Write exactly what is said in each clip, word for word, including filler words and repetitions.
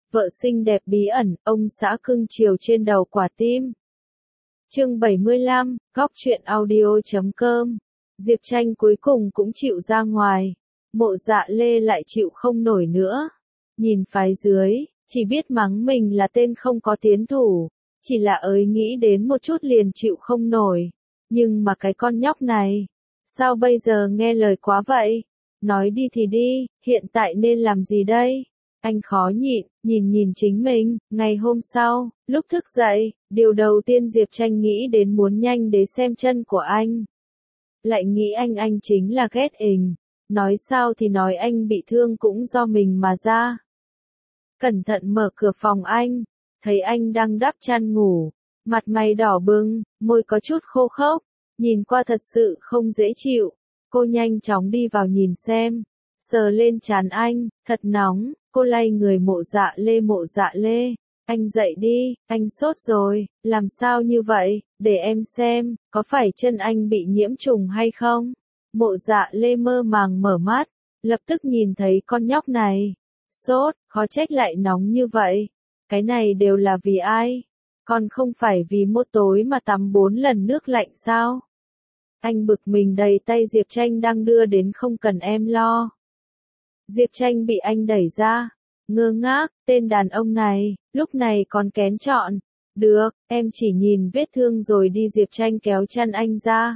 vợ xinh đẹp bí ẩn, ông xã cưng chiều trên đầu quả tim. Chương bảy mươi lăm, góc truyện audio chấm com. Diệp Tranh cuối cùng cũng chịu ra ngoài. Mộ Dạ Lê lại chịu không nổi nữa. Nhìn phái dưới, chỉ biết mắng mình là tên không có tiến thủ. Chỉ là ới nghĩ đến một chút liền chịu không nổi. Nhưng mà cái con nhóc này, sao bây giờ nghe lời quá vậy? Nói đi thì đi, hiện tại nên làm gì đây? Anh khó nhịn, nhìn nhìn chính mình. Ngày hôm sau, lúc thức dậy, điều đầu tiên Diệp Tranh nghĩ đến muốn nhanh đến xem chân của anh. Lại nghĩ anh anh chính là ghét ình. Nói sao thì nói anh bị thương cũng do mình mà ra. Cẩn thận mở cửa phòng anh, thấy anh đang đắp chăn ngủ, mặt mày đỏ bừng, môi có chút khô khốc, nhìn qua thật sự không dễ chịu. Cô nhanh chóng đi vào nhìn xem, sờ lên trán anh, thật nóng, cô lay người Mộ Dạ Lê Mộ Dạ Lê, anh dậy đi, anh sốt rồi, làm sao như vậy, để em xem, có phải chân anh bị nhiễm trùng hay không? Mộ Dạ Lê mơ màng mở mắt, lập tức nhìn thấy con nhóc này, sốt, khó trách lại nóng như vậy, cái này đều là vì ai? Còn không phải vì một tối mà tắm bốn lần nước lạnh sao? Anh bực mình đầy tay Diệp Tranh đang đưa đến không cần em lo. Diệp Tranh bị anh đẩy ra, ngơ ngác, tên đàn ông này, lúc này còn kén chọn. Được, em chỉ nhìn vết thương rồi đi. Diệp Tranh kéo chăn anh ra.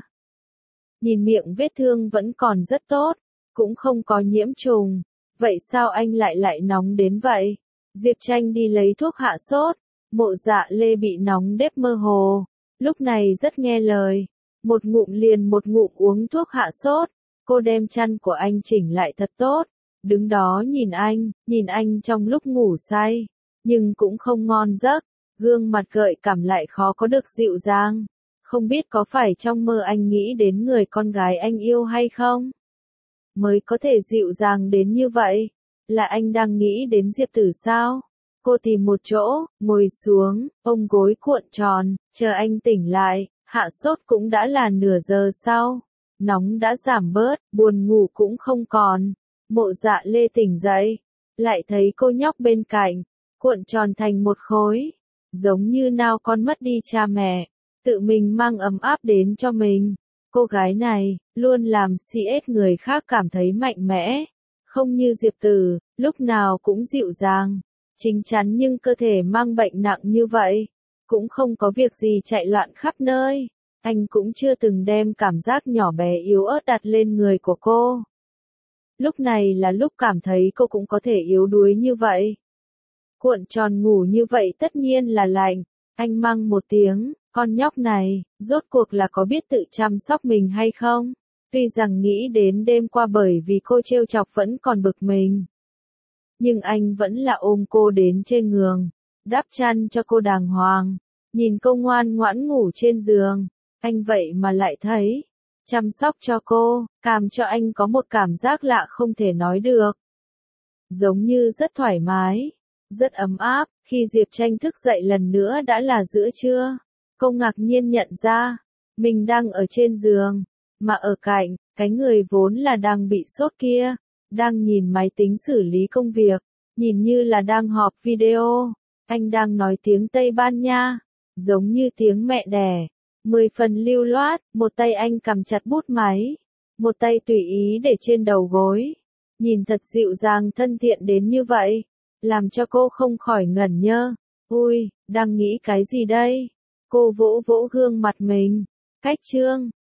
Nhìn miệng vết thương vẫn còn rất tốt, cũng không có nhiễm trùng. Vậy sao anh lại lại nóng đến vậy? Diệp Tranh đi lấy thuốc hạ sốt. Mộ Dạ Lê bị nóng đếp mơ hồ, lúc này rất nghe lời. Một ngụm liền một ngụm uống thuốc hạ sốt. Cô đem chăn của anh chỉnh lại thật tốt. Đứng đó nhìn anh, nhìn anh trong lúc ngủ say. Nhưng cũng không ngon giấc. Gương mặt gợi cảm lại khó có được dịu dàng. Không biết có phải trong mơ anh nghĩ đến người con gái anh yêu hay không? Mới có thể dịu dàng đến như vậy. Là anh đang nghĩ đến Diệp Tử sao? Cô tìm một chỗ, ngồi xuống, ôm gối cuộn tròn, chờ anh tỉnh lại. Hạ sốt cũng đã là nửa giờ sau. Nóng đã giảm bớt, buồn ngủ cũng không còn. Mộ Dạ Lê tỉnh dậy, lại thấy cô nhóc bên cạnh, cuộn tròn thành một khối, giống như nào con mất đi cha mẹ, tự mình mang ấm áp đến cho mình. Cô gái này, luôn làm xê ét người khác cảm thấy mạnh mẽ, không như Diệp Tử, lúc nào cũng dịu dàng, chín chắn nhưng cơ thể mang bệnh nặng như vậy, cũng không có việc gì chạy loạn khắp nơi. Anh cũng chưa từng đem cảm giác nhỏ bé yếu ớt đặt lên người của cô. Lúc này là lúc cảm thấy cô cũng có thể yếu đuối như vậy. Cuộn tròn ngủ như vậy tất nhiên là lạnh. Anh mắng một tiếng, con nhóc này, rốt cuộc là có biết tự chăm sóc mình hay không? Tuy rằng nghĩ đến đêm qua bởi vì cô trêu chọc vẫn còn bực mình. Nhưng anh vẫn là ôm cô đến trên giường, đắp chăn cho cô đàng hoàng. Nhìn cô ngoan ngoãn ngủ trên giường, anh vậy mà lại thấy chăm sóc cho cô, làm cho anh có một cảm giác lạ không thể nói được. Giống như rất thoải mái, rất ấm áp. Khi Diệp Tranh thức dậy lần nữa đã là giữa trưa. Cô ngạc nhiên nhận ra, mình đang ở trên giường, mà ở cạnh, cái người vốn là đang bị sốt kia, đang nhìn máy tính xử lý công việc, nhìn như là đang họp video. Anh đang nói tiếng Tây Ban Nha, giống như tiếng mẹ đẻ. Mười phần lưu loát, một tay anh cầm chặt bút máy, một tay tùy ý để trên đầu gối. Nhìn thật dịu dàng thân thiện đến như vậy, làm cho cô không khỏi ngẩn nhơ. Ui, đang nghĩ cái gì đây? Cô vỗ vỗ gương mặt mình. Cách chương,